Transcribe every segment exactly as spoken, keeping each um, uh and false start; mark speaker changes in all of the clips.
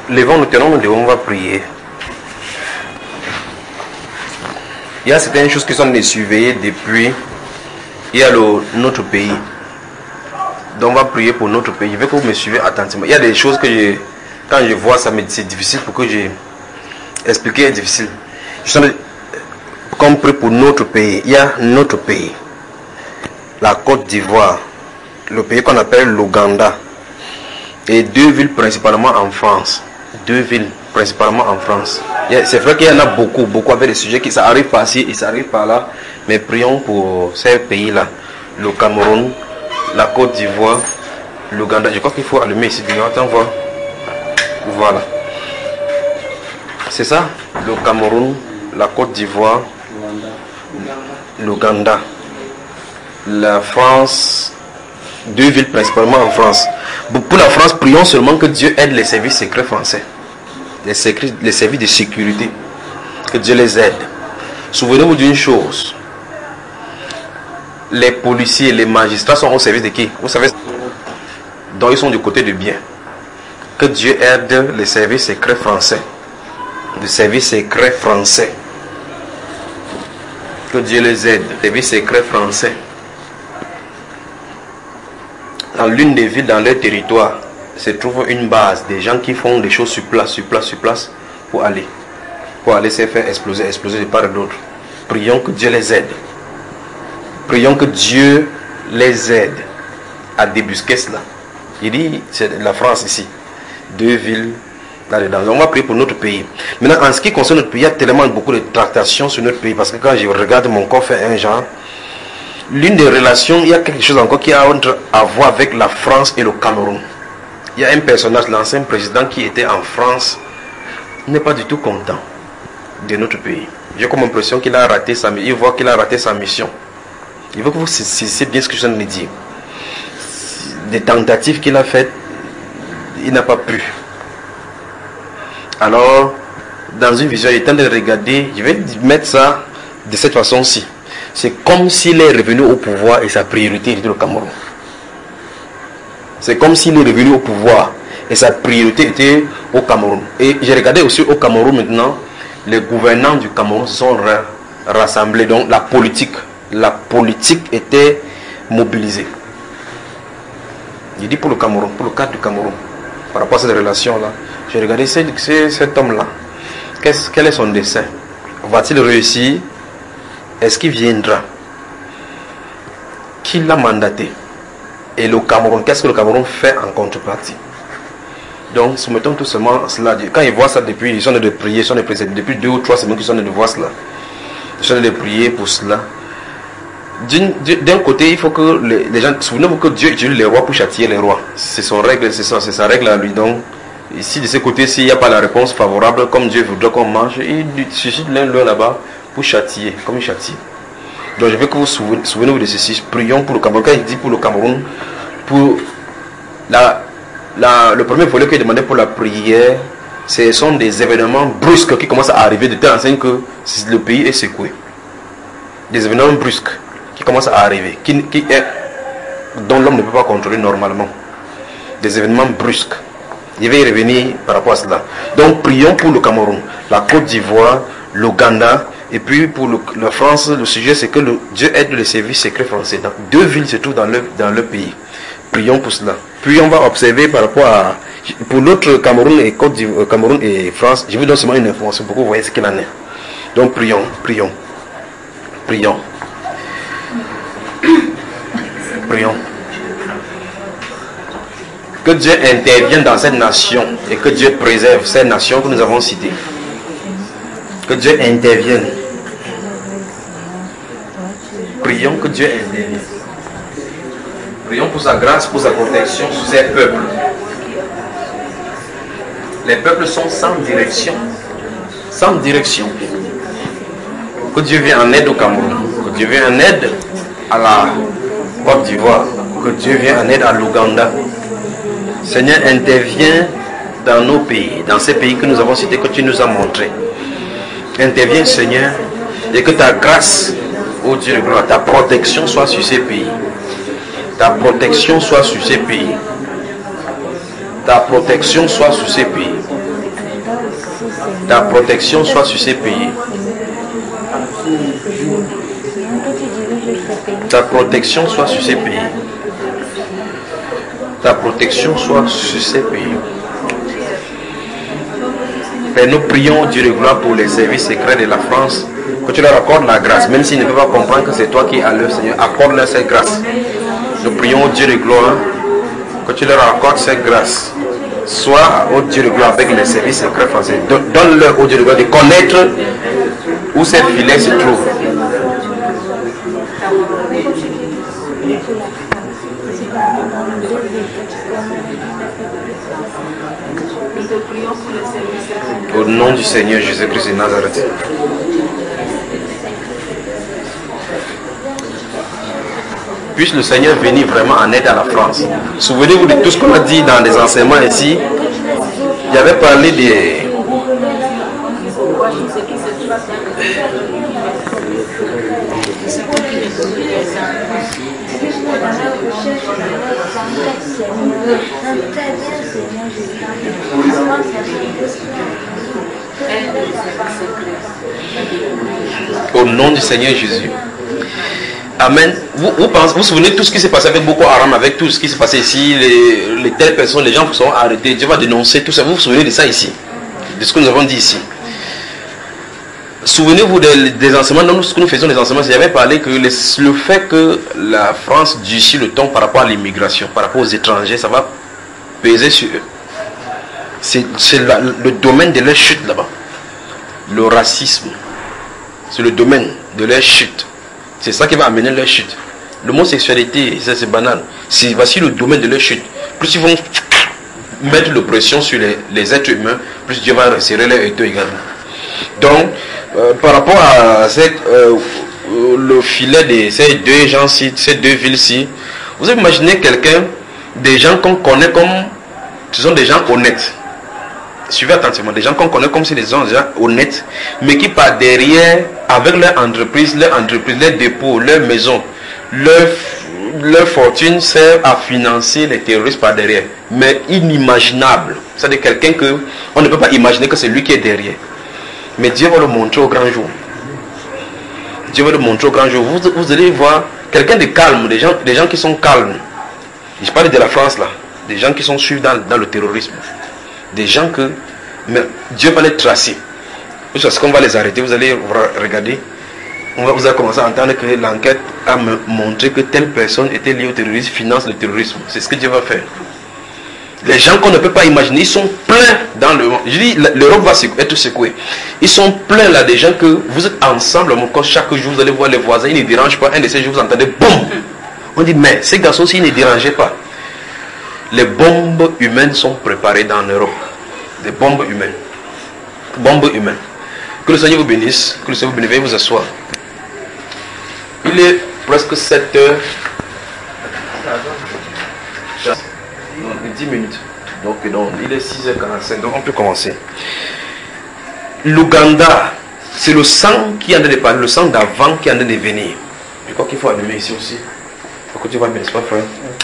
Speaker 1: levons-nous, tenons, nous devons, on va prier. Il y a certaines choses qui sont les surveillées depuis. Il y a le, notre pays. Donc on va prier pour notre pays. Je veux que vous me suivez attentivement. Il y a des choses que je, quand je vois ça, c'est difficile pour que je expliquer est difficile. Je suis comme prie pour notre pays. Il y a notre pays, la Côte d'Ivoire, le pays qu'on appelle l'Ouganda, et deux villes principalement en France. Deux villes principalement en France. C'est vrai qu'il y en a beaucoup, beaucoup avec des sujets qui ça arrive par-ci et ça arrive par-là. Mais prions pour ces pays-là. Le Cameroun, la Côte d'Ivoire, l'Ouganda. Je crois qu'il faut allumer ici. Attends, voir. Voilà. C'est ça, le Cameroun, la Côte d'Ivoire, l'Ouganda, la France, deux villes principalement en France. Pour la France, prions seulement que Dieu aide les services secrets français, les, secrets, les services de sécurité, que Dieu les aide. Souvenez-vous d'une chose, les policiers, les magistrats sont au service de qui? Vous savez, donc ils sont du côté du bien. Que Dieu aide les services secrets français. De services secrets français. Que Dieu les aide. Services secrets français. Dans l'une des villes, dans leur territoire, se trouve une base. Des gens qui font des choses sur place, sur place, sur place, pour aller. Pour aller se faire exploser, exploser de part et d'autre. Prions que Dieu les aide. Prions que Dieu les aide à débusquer cela. Il dit, c'est la France ici. Deux villes. Là-dedans. On va prier pour notre pays. Maintenant, en ce qui concerne notre pays, il y a tellement beaucoup de tractations sur notre pays. Parce que quand je regarde mon corps fait un genre, l'une des relations, il y a quelque chose encore qui a à voir avec la France et le Cameroun. Il y a un personnage, l'ancien président qui était en France, n'est pas du tout content de notre pays. J'ai comme l'impression qu'il a raté sa mission. Il voit qu'il a raté sa mission. Il veut que vous saisissiez bien ce que je viens de dire. Des tentatives qu'il a faites, il n'a pas pu. Alors, dans une vision, il est temps de regarder, je vais mettre ça de cette façon-ci. C'est comme s'il est revenu au pouvoir et sa priorité était le Cameroun. C'est comme s'il est revenu au pouvoir et sa priorité était au Cameroun. Et j'ai regardé aussi au Cameroun maintenant, les gouvernants du Cameroun se sont rassemblés. Donc la politique, la politique était mobilisée. Je dis pour le Cameroun, pour le cadre du Cameroun, par rapport à cette relation-là. J'ai regardé cet homme-là. Quel est son dessein? Va-t-il réussir? Est-ce qu'il viendra? Qui l'a mandaté? Et le Cameroun, qu'est-ce que le Cameroun fait en contrepartie? Donc, soumettons tout seulement cela. Quand ils voient ça depuis, ils sont en train de prier, ils sont en train de prier. Depuis deux ou trois semaines qu'ils sont en train de voir cela. Ils sont en train de prier pour cela. D'un côté, il faut que les, les gens... Souvenez-vous que Dieu utilise les rois pour châtier les rois. C'est son règle, c'est sa, sa règle à lui. Donc, ici, de ce côté, s'il n'y a pas la réponse favorable, comme Dieu voudrait qu'on mange, il suscite l'un l'autre là-bas pour châtier, comme il châtie. Donc, je veux que vous souvenez, souvenez-vous de ceci. Prions pour le Cameroun. Quand il dit pour le Cameroun, pour la, la, le premier volet qu'il demandait pour la prière, ce sont des événements brusques qui commencent à arriver de telle enseigne que le pays est secoué. Des événements brusques qui commencent à arriver, qui, qui est, dont l'homme ne peut pas contrôler normalement. Des événements brusques. Je vais y revenir par rapport à cela. Donc prions pour le Cameroun, la Côte d'Ivoire, l'Ouganda, et puis pour le, la France, le sujet c'est que le, Dieu aide les services secrets français. Donc, deux villes se trouvent dans le, dans le pays. Prions pour cela. Puis on va observer par rapport à... Pour l'autre Cameroun et Côte d'Ivoire, Cameroun et France, je vous donne seulement une information pour que vous voyez ce qu'il en est. Donc prions, prions, prions. Prions. Que Dieu intervienne dans cette nation et que Dieu préserve cette nation que nous avons citée. Que Dieu intervienne. Prions que Dieu intervienne. Prions pour sa grâce, pour sa protection sur ces peuples. Les peuples sont sans direction. Sans direction. Que Dieu vienne en aide au Cameroun. Que Dieu vienne en aide à la Côte d'Ivoire. Que Dieu vienne en aide à l'Ouganda. Seigneur, interviens dans nos pays, dans ces pays que nous avons cités, que tu nous as montrés. Interviens, Seigneur, et que ta grâce, ô Dieu de gloire, ta protection soit sur ces pays. Ta protection soit sur ces pays. Ta protection soit sur ces pays. Ta protection soit sur ces pays. Ta protection soit sur ces pays. Ta protection soit sur ces pays. Père, nous prions Dieu de gloire pour les services secrets de la France. Que tu leur accordes la grâce, même s'ils ne peuvent pas comprendre que c'est toi qui es à leur Seigneur, accorde-leur cette grâce. Nous prions Dieu de gloire, que tu leur accordes cette grâce. Sois au Dieu de gloire avec les services secrets français. Donne-leur au Dieu de gloire de connaître où ces filets se trouvent. Au nom du Seigneur Jésus-Christ de Nazareth. Puisse le Seigneur venir vraiment en aide à la France. Souvenez-vous de tout ce qu'on a dit dans les enseignements ici. Il y avait parlé des... Au nom du Seigneur Jésus. Amen. Vous vous, pensez, vous vous souvenez de tout ce qui s'est passé avec Boko Haram, avec tout ce qui s'est passé ici, les, les telles personnes, les gens qui sont arrêtés, Dieu va dénoncer tout ça. Vous vous souvenez de ça ici, de ce que nous avons dit ici. Souvenez-vous des, des enseignements, dans ce que nous faisons des enseignements, il y avait parlé que les, le fait que la France durcit le ton par rapport à l'immigration, par rapport aux étrangers, ça va peser sur eux. C'est le domaine de leur chute là-bas. Le racisme, c'est le domaine de leur chute. C'est ça qui va amener leur chute. L'homosexualité, c'est banal. C'est voici le domaine de leur chute. Plus ils vont mettre l'oppression sur les, les êtres humains, plus Dieu va resserrer leur étau également. Donc, euh, par rapport à cette, euh, le filet de ces deux gens-ci, ces deux villes-ci, vous imaginez quelqu'un, des gens qu'on connaît comme, ce sont des gens honnêtes. Suivez attentivement, des gens qu'on connaît comme si des gens déjà honnêtes, mais qui par derrière, avec leur entreprise, leur entreprise, leur dépôt, leur maison, leur, leur fortune sert à financer les terroristes par derrière. Mais inimaginable. C'est-à-dire quelqu'un que on ne peut pas imaginer que c'est lui qui est derrière. Mais Dieu va le montrer au grand jour. Dieu va le montrer au grand jour. Vous, vous allez voir quelqu'un de calme, des gens, des gens qui sont calmes. Je parle de la France là, des gens qui sont suivis dans, dans le terrorisme. Des gens que mais Dieu va les tracer. Parce qu'on va les arrêter, vous allez regarder. On va, vous allez commencer à entendre que l'enquête a montré que telle personne était liée au terrorisme, finance le terrorisme. C'est ce que Dieu va faire. Les gens qu'on ne peut pas imaginer, ils sont pleins dans le monde. Je dis, l'Europe va être secouée. Ils sont pleins là des gens que vous êtes ensemble, chaque jour vous allez voir les voisins, ils ne dérangent pas. Un de ces jours vous entendez boum. On dit, mais ces garçons-ci ne dérangeaient pas. Les bombes humaines sont préparées dans l'Europe. Des bombes humaines. Bombes humaines. Que le Seigneur vous bénisse. Que le Seigneur vous bénisse. Veuillez vous asseoir. Il est presque sept heures. dix minutes. Donc, donc il est six heures quarante-cinq. Donc on peut commencer. L'Ouganda, c'est le sang qui est en train de parler, le sang d'avant qui est en train de venir. Je crois qu'il faut allumer ici aussi. Faut que tu vois, n'est-ce pas, frère?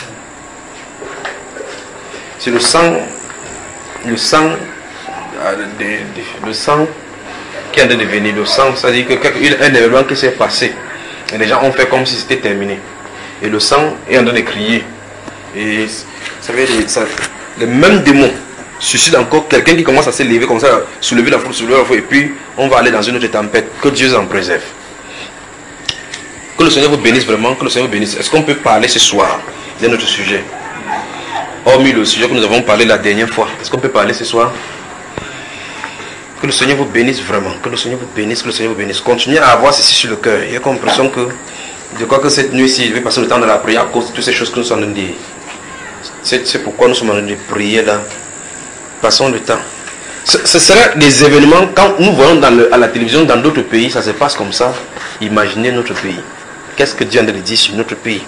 Speaker 1: C'est le sang, le sang, de, de, le sang qui est en train de venir. Le sang, c'est-à-dire que quelque, un événement qui s'est passé. Et les gens ont fait comme si c'était terminé. Et le sang est en train de crier. Et ça veut dire, ça, les mêmes démons suscitent encore quelqu'un qui commence à se lever comme ça, soulever la foule, soulever la foule, et puis on va aller dans une autre tempête. Que Dieu en préserve. Que le Seigneur vous bénisse vraiment, que le Seigneur vous bénisse. Est-ce qu'on peut parler ce soir de notre sujet? Hormis le sujet que nous avons parlé la dernière fois, est-ce qu'on peut parler ce soir? Que le Seigneur vous bénisse vraiment, que le Seigneur vous bénisse, que le Seigneur vous bénisse. Continuez à avoir ceci sur le cœur. Il y a l'impression que, je crois que cette nuit-ci, je vais passer le temps de la prière à cause de toutes ces choses que nous sommes en train de dire. C'est pourquoi nous sommes en train de prier là. Passons le temps. Ce, ce serait des événements, quand nous voyons dans le, à la télévision dans d'autres pays, ça se passe comme ça. Imaginez notre pays. Qu'est-ce que Dieu a dit sur notre pays?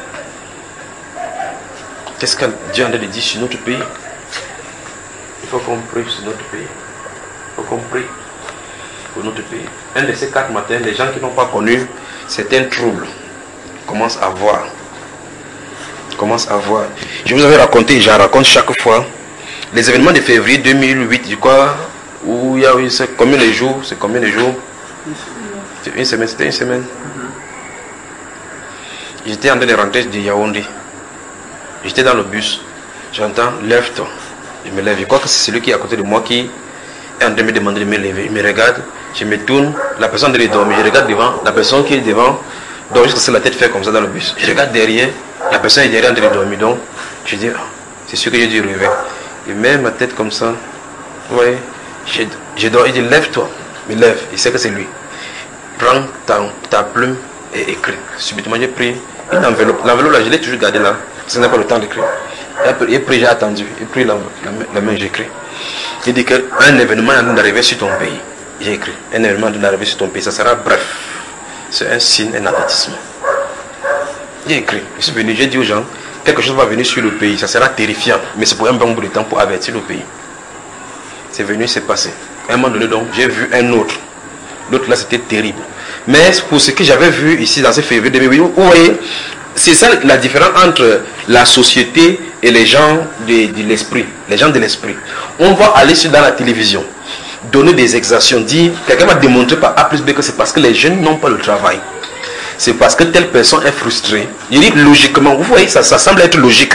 Speaker 1: Qu'est-ce que Dieu a dit sur notre pays? Il faut qu'on prie sur notre pays. Il faut qu'on prie pour notre pays. Un de ces quatre matins, les gens qui n'ont pas connu certains troubles commencent à voir. Commencent à voir. Je vous avais raconté, j'en raconte chaque fois, les événements de février deux mille huit, je crois, Où il y a eu, c'est combien de jours? C'est combien de jours? Une semaine, c'était une semaine. J'étais en train de rentrer de Yaoundé. J'étais dans le bus. J'entends, lève-toi. Je me lève. Je crois que c'est celui qui est à côté de moi qui est en train de me demander de me lever. Il me regarde, je me tourne, la personne est dormir. Je regarde devant, la personne qui est devant dort jusqu'à ce que la tête fait comme ça dans le bus. Je regarde derrière, la personne est derrière en train de dormir. Donc, je dis, oh, c'est sûr que j'ai dû rêver. Il met ma tête comme ça. Oui, je, je dors. Il dit, lève-toi. Il me lève. Il sait que c'est lui. Prends ta, ta plume et écris. Subitement, j'ai pris une enveloppe. L'enveloppe là, je l'ai toujours gardée là. Ce n'est pas le temps d'écrire. Et après, j'ai attendu. Et puis, la, la, la main, j'ai écrit. Il dit qu'un événement est en train d'arriver sur ton pays. J'ai écrit. Un événement est en train d'arriver sur ton pays. Ça sera bref. C'est un signe, un avertissement. J'ai écrit. Je suis venu, j'ai dit aux gens, quelque chose va venir sur le pays. Ça sera terrifiant. Mais c'est pour un bon bout de temps pour avertir le pays. C'est venu, c'est passé. À un moment donné, donc, j'ai vu un autre. L'autre là, c'était terrible. Mais pour ce que j'avais vu ici dans ce février deux mille huit, vous voyez, c'est ça la différence entre la société et les gens de, de l'esprit. Les gens de l'esprit. On va aller sur dans la télévision, donner des exactions, dire, quelqu'un va démontrer par A plus B que c'est parce que les jeunes n'ont pas le travail. C'est parce que telle personne est frustrée. Il dit logiquement, vous voyez, ça, ça semble être logique.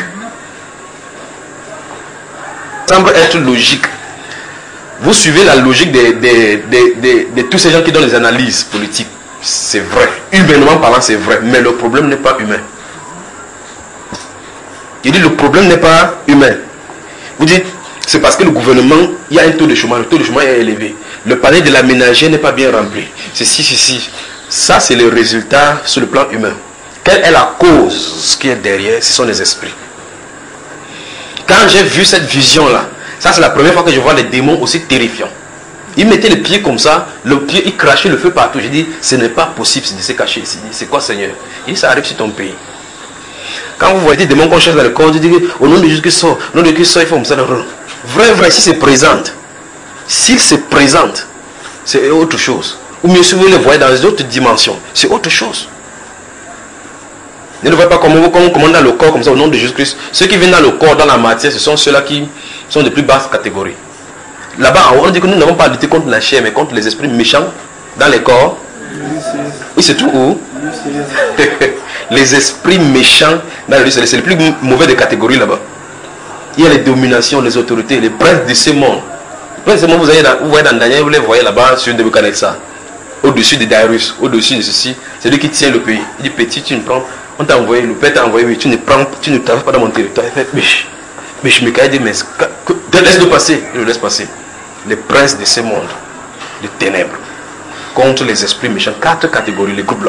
Speaker 1: Ça semble être logique. Vous suivez la logique de, de, de, de, de tous ces gens qui donnent les analyses politiques. C'est vrai. Humainement parlant, c'est vrai. Mais le problème n'est pas humain. Il dit le problème n'est pas humain. Vous dites, c'est parce que le gouvernement, il y a un taux de chômage. Le taux de chômage est élevé. Le panier de la ménagère n'est pas bien rempli. C'est si, si, si. Ça, c'est le résultat sur le plan humain. Quelle est la cause qui est derrière? Ce sont les esprits. Quand j'ai vu cette vision-là, ça c'est la première fois que je vois les démons aussi terrifiants. Ils mettaient les pieds comme ça, le pied, ils crachaient le feu partout. J'ai dit, ce n'est pas possible de se cacher ici. C'est quoi, Seigneur? Il dit, ça arrive sur ton pays. Quand vous voyez des démons qu'on cherche dans le corps, vous dites, au nom de Jésus qui sort, au nom de Jésus qui sort, il faut comme ça. Vrai, vrai, si c'est présente, s'il se présente, c'est autre chose. Ou mieux si vous le voyez dans les autres dimensions, c'est autre chose. Ne le voyez pas comme on commande dans le corps, comme ça, au nom de Jésus-Christ. Ceux qui viennent dans le corps, dans la matière, ce sont ceux-là qui sont de plus basse catégorie. Là-bas, on dit que nous n'avons pas lutté contre la chair, mais contre les esprits méchants dans les corps. Oui, c'est tout où? Les esprits méchants dans le c'est les plus mauvais des catégories là-bas. Il y a les dominations, les autorités, les princes de ce monde. Les princes de ce monde, vous, dans, vous voyez dans Daniel, vous les voyez là-bas sur Nebuchadnezzar. Au-dessus de Darius, au-dessus de ceci, c'est lui qui tient le pays. Il dit, petit, tu ne prends, on t'a envoyé, le père t'a envoyé, mais tu ne prends, tu ne traverses pas dans mon territoire. Mais mais je me caille dit, mais laisse-le passer. Il le laisse passer. Les princes de ce monde, les ténèbres, contre les esprits méchants, quatre catégories, les groupes là.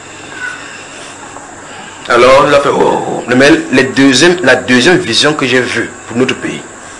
Speaker 1: Alors, il a fait, oh, oh. Mais les deuxième, la deuxième vision que j'ai vue pour notre pays,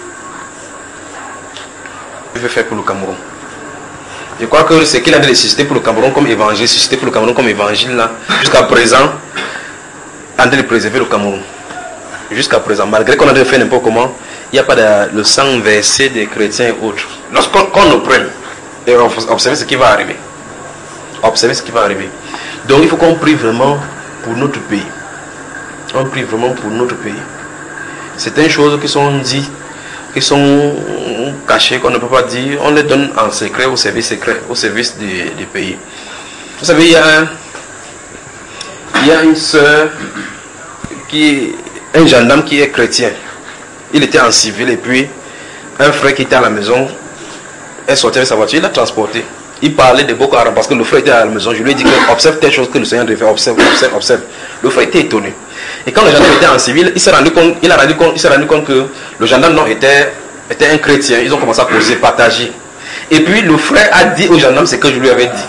Speaker 1: je vais faire pour le Cameroun. Je crois que ce qu'il a ressuscité pour le Cameroun comme évangile, suscité pour le Cameroun comme évangile là, jusqu'à présent, en train de préserver le Cameroun. Jusqu'à présent, malgré qu'on a fait n'importe comment, il n'y a pas de le sang versé des chrétiens et autres. Lorsqu'on nous prenne, et observez ce qui va arriver. Observez ce qui va arriver. Donc il faut qu'on prie vraiment pour notre pays. On prie vraiment pour notre pays. Certaines choses qui sont dites, qui sont cachées, qu'on ne peut pas dire, on les donne en secret au service secret, au service du, du pays. Vous savez, il y a, il y a une soeur qui un gendarme qui est chrétien. Il était en civil et puis un frère qui était à la maison est sorti avec sa voiture, il l'a transporté. Il parlait de Boko Haram parce que le frère était à la maison. Je lui ai dit que observe telle chose que le Seigneur devait faire, observe, observe, observe. Le frère était étonné. Et quand le gendarme était en civil, il s'est rendu compte, il a rendu compte, il s'est rendu compte que le gendarme non, était, était un chrétien. Ils ont commencé à causer, partager. Et puis le frère a dit au gendarme ce que je lui avais dit.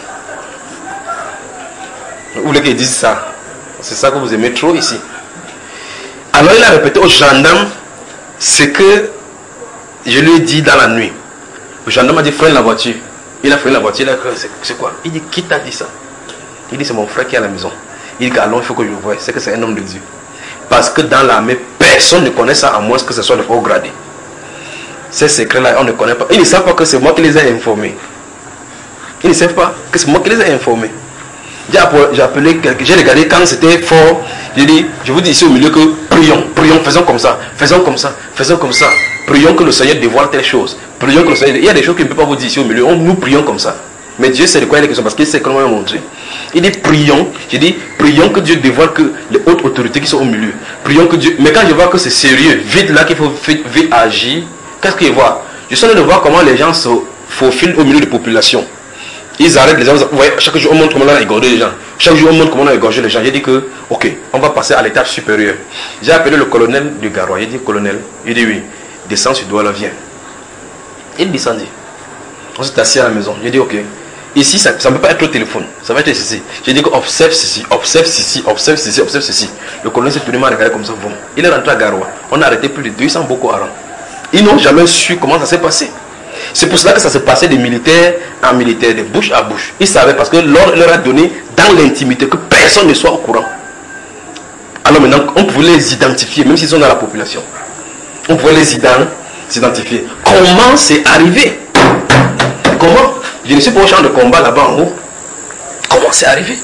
Speaker 1: Vous voulez qu'il dise ça? C'est ça que vous aimez trop ici. Alors il a répété au gendarme ce que je lui ai dit dans la nuit. Le gendarme a dit freine la voiture. Il a freiné la voiture, il a dit c'est quoi? Il dit qui t'a dit ça? Il dit c'est mon frère qui est à la maison. Il dit allons, il faut que je le voie. C'est que c'est un homme de Dieu. Parce que dans l'armée, personne ne connaît ça à moins que ce soit le haut gradé. Ces secrets-là, on ne connaît pas. Ils ne savent pas que c'est moi qui les ai informés. Ils ne savent pas que c'est moi qui les ai informés. J'ai appelé quelqu'un, j'ai regardé quand c'était fort. J'ai dit, je vous dis ici au milieu que prions, prions, faisons comme ça, faisons comme ça, faisons comme ça. prions que le Seigneur dévoile telle chose. Prions que le Seigneur... Il y a des choses qu'il ne peut pas vous dire ici au milieu. On, nous prions comme ça. Mais Dieu sait de quoi il est question parce qu'il sait comment montrer. Il dit prions. J'ai dit prions que Dieu dévoile que les hautes autorités qui sont au milieu. Prions que Dieu... Mais quand je vois que c'est sérieux, vite là qu'il faut vite, vite agir, qu'est-ce qu'il voit? Je suis en train de voir comment les gens se faufilent au milieu de la population. Ils arrêtent les gens. Vous voyez, chaque jour on montre comment on a égorgé les gens. Chaque jour on montre comment on a égorgé les gens. J'ai dit que, ok, on va passer à l'étape supérieure. J'ai appelé le colonel du Garoua. Il dit, colonel, il dit oui, descends sur Douala, viens. Il descendit. On s'est assis à la maison. J'ai dit, ok. Ici, ça ne peut pas être le téléphone. Ça va être ceci. J'ai dit, observe ceci, observe ceci, observe ceci, observe ceci. Le colonel s'est tenu à regarder comme ça. Bon. Il est rentré à Garoua. On a arrêté plus de deux cents Boko Haram. Ils n'ont jamais su comment ça s'est passé. C'est pour cela que ça se passait des militaires en militaire, de bouche à bouche. Ils savaient parce que l'ordre leur a donné dans l'intimité que personne ne soit au courant. Alors maintenant, on pouvait les identifier, même s'ils sont dans la population. On pouvait les identifier. Comment c'est arrivé? Comment? Je ne suis pas au champ de combat là-bas en haut. Comment c'est arrivé?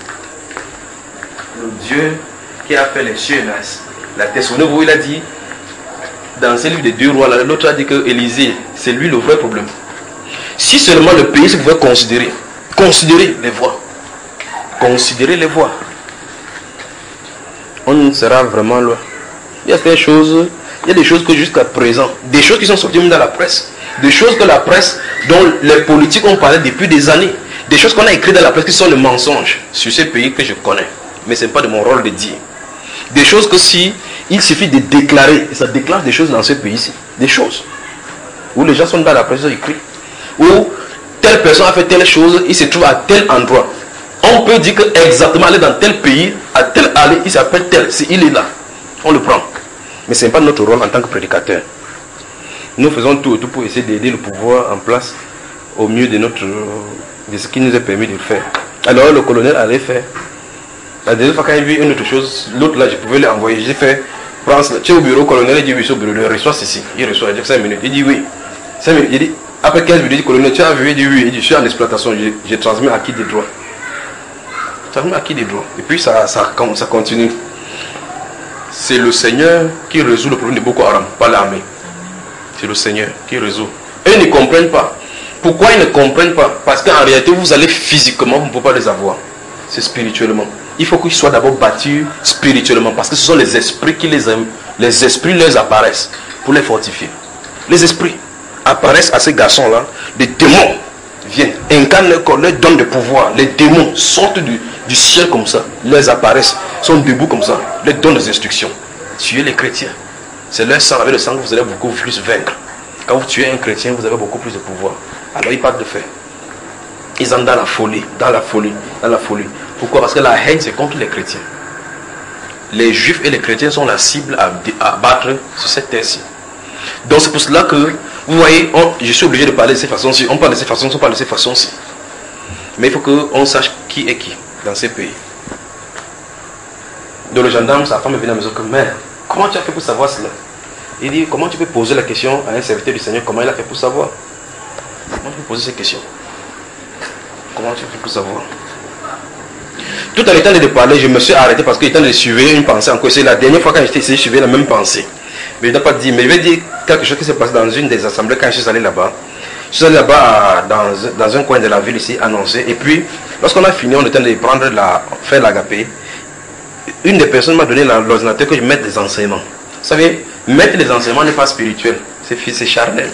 Speaker 1: Le Dieu qui a fait les cieux et la terre. Souvenez-vous, il a dit dans ce livre des deux rois, l'autre a dit que Élisée, c'est lui le vrai problème. Si seulement le pays se pouvait considérer, considérer les voies, considérer les voies, on sera vraiment loin. Il y a des choses, il y a des choses que jusqu'à présent, des choses qui sont sorties même dans la presse, des choses que la presse, dont les politiques ont parlé depuis des années, des choses qu'on a écrites dans la presse qui sont le mensonge sur ces pays que je connais, mais ce n'est pas de mon rôle de dire. Des choses que si il suffit de déclarer, et ça déclenche des choses dans ce pays-ci, des choses où les gens sont dans la presse, ils écrivent, où telle personne a fait telle chose, il se trouve à tel endroit. On peut dire que exactement aller dans tel pays, à tel allée, il s'appelle tel, si il est là, on le prend. Mais ce n'est pas notre rôle en tant que prédicateur. Nous faisons tout et tout pour essayer d'aider le pouvoir en place au mieux de notre de ce qui nous est permis de le faire. Alors le colonel allait faire. La dernière fois quand il vit une autre chose, l'autre là je pouvais l'envoyer, j'ai fait, prends, tu es au bureau, colonel, il dit oui, c'est au bureau, il reçoit ceci, il reçoit, il dit cinq minutes, il dit oui, cinq minutes, il dit, après quinze minutes, il dit colonel, tu as vu, il dit oui, il dit je suis en exploitation, j'ai transmis à qui des droits. Transmis à qui des droits. Et puis ça, ça, ça continue. C'est le Seigneur qui résout le problème de Boko Haram, pas l'armée. C'est le Seigneur qui résout. Eux ne comprennent pas. Pourquoi ils ne comprennent pas? Parce qu'en réalité, vous allez physiquement, vous ne pouvez pas les avoir. C'est spirituellement. Il faut qu'ils soient d'abord battus spirituellement. Parce que ce sont les esprits qui les aiment. Les esprits leur apparaissent pour les fortifier. Les esprits apparaissent à ces garçons-là. Les démons viennent, incarnent leur corps, leur donnent de pouvoir. Les démons sortent du, du ciel comme ça. Leur apparaissent, sont debout comme ça. Leur donnent des instructions. Tuez les chrétiens. C'est leur sang. Avec le sang, vous allez beaucoup plus vaincre. Quand vous tuez un chrétien, vous avez beaucoup plus de pouvoir. Alors ils partent de faire. Ils entrent dans la folie, dans la folie, dans la folie. Pourquoi? Parce que la haine, c'est contre les chrétiens. Les juifs et les chrétiens sont la cible à, à battre sur cette terre-ci. Donc c'est pour cela que, vous voyez, on, je suis obligé de parler de ces façons-ci. On parle de ces façons-ci, on parle de ces façons-ci. Mais il faut qu'on sache qui est qui dans ces pays. Donc le gendarme, sa femme est venue à la maison comme mère. Comment tu as fait pour savoir cela? Il dit, comment tu peux poser la question à un serviteur du Seigneur, comment il a fait pour savoir? Comment tu peux poser ces questions? Comment tu as fait pour savoir? Tout en étant de parler, je me suis arrêté parce qu'il est temps de suivre une pensée encore. C'est la dernière fois quand j'étais ici, je suivais la même pensée. Mais je ne dois pas dire, mais je vais dire quelque chose qui s'est passé dans une des assemblées quand je suis allé là-bas. Je suis allé là-bas dans, dans un coin de la ville ici, annoncé. Et puis, lorsqu'on a fini, on était en train de prendre la, faire l'agapé. Une des personnes m'a donné l'ordinateur que je mette des enseignements. Vous savez, mettre les enseignements n'est pas spirituel, c'est charnel.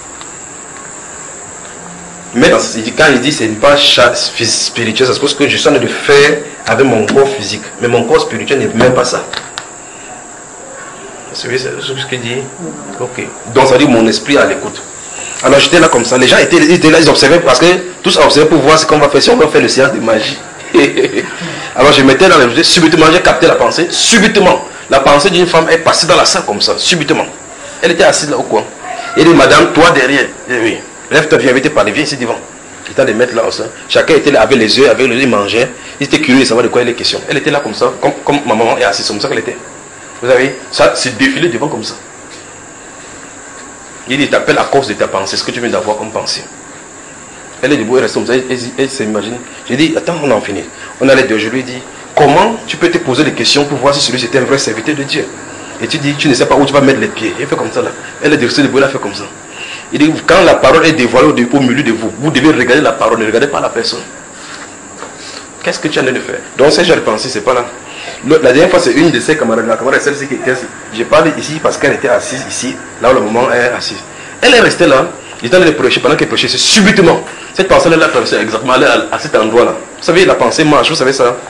Speaker 1: Mais quand il dit que ce n'est pas spirituel, ça suppose que je suis en train de faire avec mon corps physique. Mais mon corps spirituel n'est même pas ça. Vous savez ce qu'il dit? Ok. Donc ça veut dire mon esprit à l'écoute. Alors j'étais là comme ça. Les gens étaient, étaient là, ils observaient parce que tous observaient pour voir ce qu'on va faire, si on va faire le séance de magie. Alors je mettais dans les... Subitement, j'ai capté la pensée. Subitement, la pensée d'une femme est passée dans la salle comme ça. Subitement. Elle était assise là au coin. Elle dit, madame, toi derrière. Et oui. Lève-toi, viens, viens te parler, viens ici devant. Il était de mettre là aussi. Chacun était là avec les yeux, avec les yeux, il mangeait. Il était curieux de savoir de quoi il est question. Elle était là comme ça, comme, comme ma maman est assise, comme ça qu'elle était. Vous savez, ça s'est défilé devant comme ça. Il dit, t'appelles à cause de ta pensée, ce que tu viens d'avoir comme pensée. Elle est debout, elle reste comme ça, elle, elle, elle s'imagine. J'ai dit, attends, on en finit. On allait deux, je lui ai dit, comment tu peux te poser des questions pour voir si celui-ci était un vrai serviteur de Dieu? Et tu dis, tu ne sais pas où tu vas mettre les pieds. Elle fait comme ça là. Elle est de debout, elle a fait comme ça. Il dit, quand la parole est dévoilée au milieu de vous, vous devez regarder la parole, ne regardez pas la personne. Qu'est-ce que tu as de faire? Donc, ça, j'ai repensé, c'est pas là. La dernière fois, c'est une de ses camarades, la camarade, celle-ci qui était. J'ai parlé ici parce qu'elle était assise ici, là où le moment est assise. Elle est restée là, j'étais en train de prêcher, pendant qu'elle prêchait, c'est subitement. Cette personne, elle a traversé exactement, elle est à, à cet endroit-là. Vous savez, la pensée marche, vous savez ça?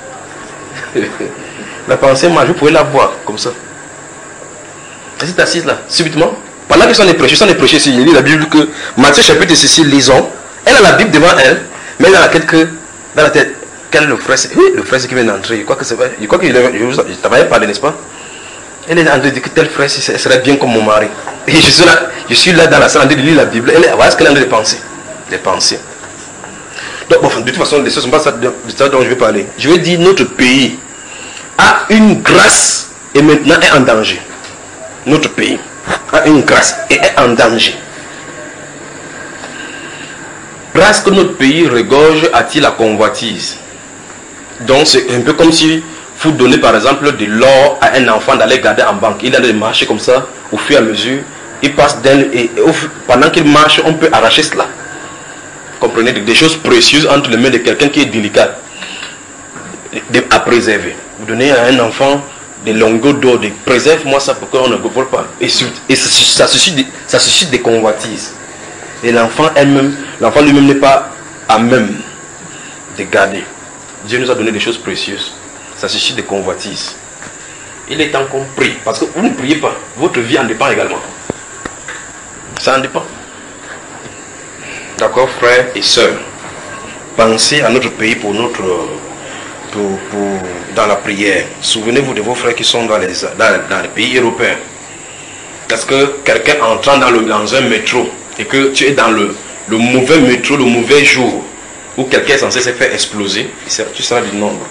Speaker 1: La pensée marche, vous pouvez la voir, comme ça. Elle est assise là, subitement. Pendant qu'ils sont en train de prêcher, ils sont en train de prêcher, il lit la Bible que Matthieu chapitre six, lisons. Elle a la Bible devant elle, mais elle a quelques dans la tête. Quel est le frère? Oui, le frère qui vient d'entrer. Je crois que c'est vrai. Je crois qu'il je t'avais parlé, n'est-ce pas? Elle est en train de dire que tel frère, ce serait bien comme mon mari. Et je suis là, je suis là dans la salle en train de lire la Bible. Elle est, voilà ce qu'elle est en train de penser. Des pensées. Donc, bon, de toute façon, les choses ne sont pas ça, de ça dont je vais parler. Je vais dire notre pays a une grâce et maintenant est en danger. Notre pays a une grâce et est en danger. Grâce que notre pays regorge attire la convoitise. Donc c'est un peu comme si vous donnez par exemple de l'or à un enfant d'aller garder en banque. Il a de marcher comme ça au fur et à mesure. Il passe d'un et, et au, pendant qu'il marche, on peut arracher cela. Comprenez, des choses précieuses entre les mains de quelqu'un qui est délicat à préserver. Vous donnez à un enfant des lingots d'or, de préserve-moi ça pour qu'on ne le vole pas. Et, et ça, ça, suscite, ça suscite des convoitises. Et l'enfant elle-même, l'enfant lui-même n'est pas à même de garder. Dieu nous a donné des choses précieuses. Ça suscite des convoitises. Il est temps qu'on prie. Parce que vous ne priez pas. Votre vie en dépend également. Ça en dépend. D'accord, frères et sœurs. Pensez à notre pays pour notre... Pour, pour, dans la prière. Souvenez-vous de vos frères qui sont dans les, dans, dans les pays européens. Parce que quelqu'un entrant dans, le, dans un métro et que tu es dans le, le mauvais métro, le mauvais jour, où quelqu'un est censé se faire exploser, tu seras du nombre.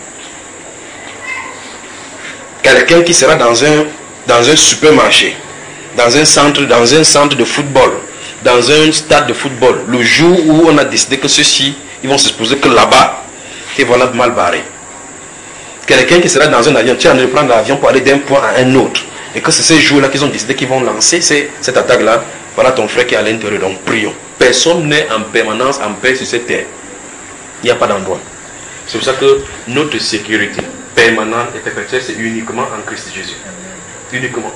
Speaker 1: Quelqu'un qui sera dans un, dans un supermarché, dans un centre, dans un centre de football, dans un stade de football, le jour où on a décidé que ceux-ci, ils vont s'exposer que là-bas, et voilà mal barré. Quelqu'un qui sera dans un avion, tu es en train de prendre l'avion pour aller d'un point à un autre, et que c'est ces jours-là qu'ils ont décidé qu'ils vont lancer cette attaque-là, voilà ton frère qui est à l'intérieur, donc prions. Personne n'est en permanence en paix sur cette terre. Il n'y a pas d'endroit. C'est pour ça que notre sécurité permanente et perpétuelle, c'est uniquement en Christ Jésus. Uniquement.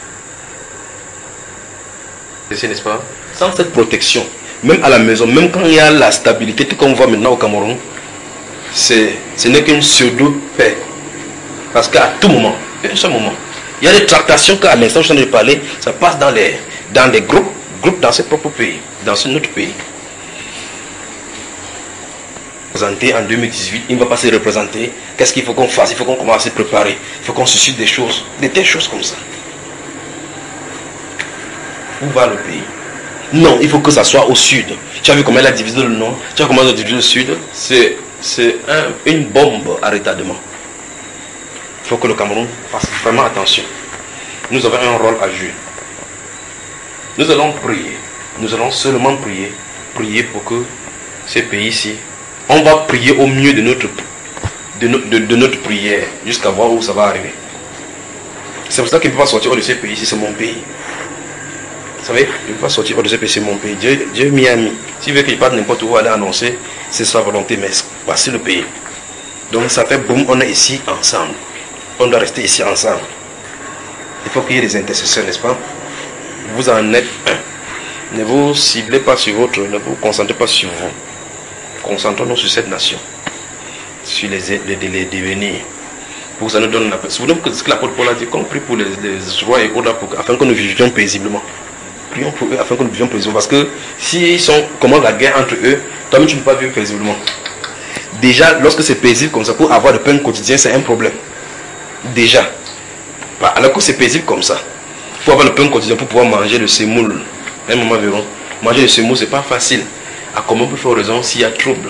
Speaker 1: N'est-ce pas? Sans cette protection, même à la maison, même quand il y a la stabilité, tout qu'on voit maintenant au Cameroun, ce n'est qu'une pseudo-paix. Parce qu'à tout moment, à un seul moment, il y a des tractations qu'à l'instant où je suis en train de parler, ça passe dans les, dans les groupes, groupes dans ses propres pays, dans notre pays. En deux mille dix-huit, il ne va pas se représenter. Qu'est-ce qu'il faut qu'on fasse? Il faut qu'on commence à se préparer. Il faut qu'on suscite des choses, des telles choses comme ça. Où va le pays? Non, il faut que ça soit au sud. Tu as vu comment elle a divisé le nord? Tu as vu comment elle a divisé le sud? C'est un, une bombe à retardement. Il faut que le Cameroun fasse vraiment attention. Nous avons un rôle à jouer. Nous allons prier. Nous allons seulement prier. Prier pour que ces pays-ci, on va prier au mieux de notre, de, no, de, de notre prière jusqu'à voir où ça va arriver. C'est pour ça qu'il ne peut pas sortir hors de ce pays, si c'est mon pays. Vous savez, il ne peut pas sortir hors de ce pays, c'est mon pays. Dieu, Dieu m'y a mis. S'il veut qu'il parte n'importe où aller annoncer, c'est sa volonté, mais voici le pays. Donc ça fait boum, on est ici ensemble. On doit rester ici ensemble. Il faut qu'il y ait des intercesseurs, n'est-ce pas? Vous en êtes un. Ne vous ciblez pas sur votre, ne vous concentrez pas sur vous. Concentrons-nous sur cette nation, sur les, les, les devenirs. Pour que ça nous donne la paix. Souvenez-vous que ce que l'apôtre Paul a dit, qu'on prie pour les, les rois et autres, afin que nous vivions paisiblement. Prions pour eux afin que nous vivions paisiblement. Parce que s'ils sont, comment la guerre entre eux, toi-même tu ne peux pas vivre paisiblement. Déjà, lorsque c'est paisible comme ça, pour avoir le pain quotidien, c'est un problème. Déjà. Alors que c'est paisible comme ça, pour avoir le pain quotidien, pour pouvoir manger le semoule, un moment verront, manger le semoule, c'est pas facile. À comment on peut faire raison s'il y a trouble?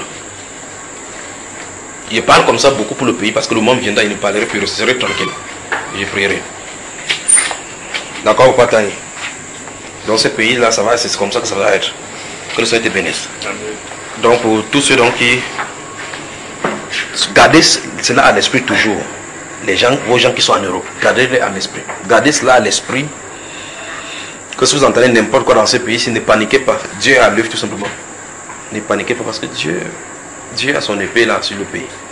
Speaker 1: Je parle comme ça beaucoup pour le pays parce que le monde viendra, il ne parlerait plus, je serai tranquille. Je prierai. D'accord ou pas, Tani? Dans ce pays-là, ça va, c'est comme ça que ça va être. Que le Seigneur te bénisse. Donc pour tous ceux donc qui gardez cela à l'esprit toujours. les gens, vos gens qui sont en Europe, gardez-les à l'esprit. Gardez cela à l'esprit. Que si vous entendez n'importe quoi dans ce pays, ne paniquez pas. Dieu a l'œuvre tout simplement. Ne paniquez pas parce que Dieu, Dieu a son épée là sur le pays.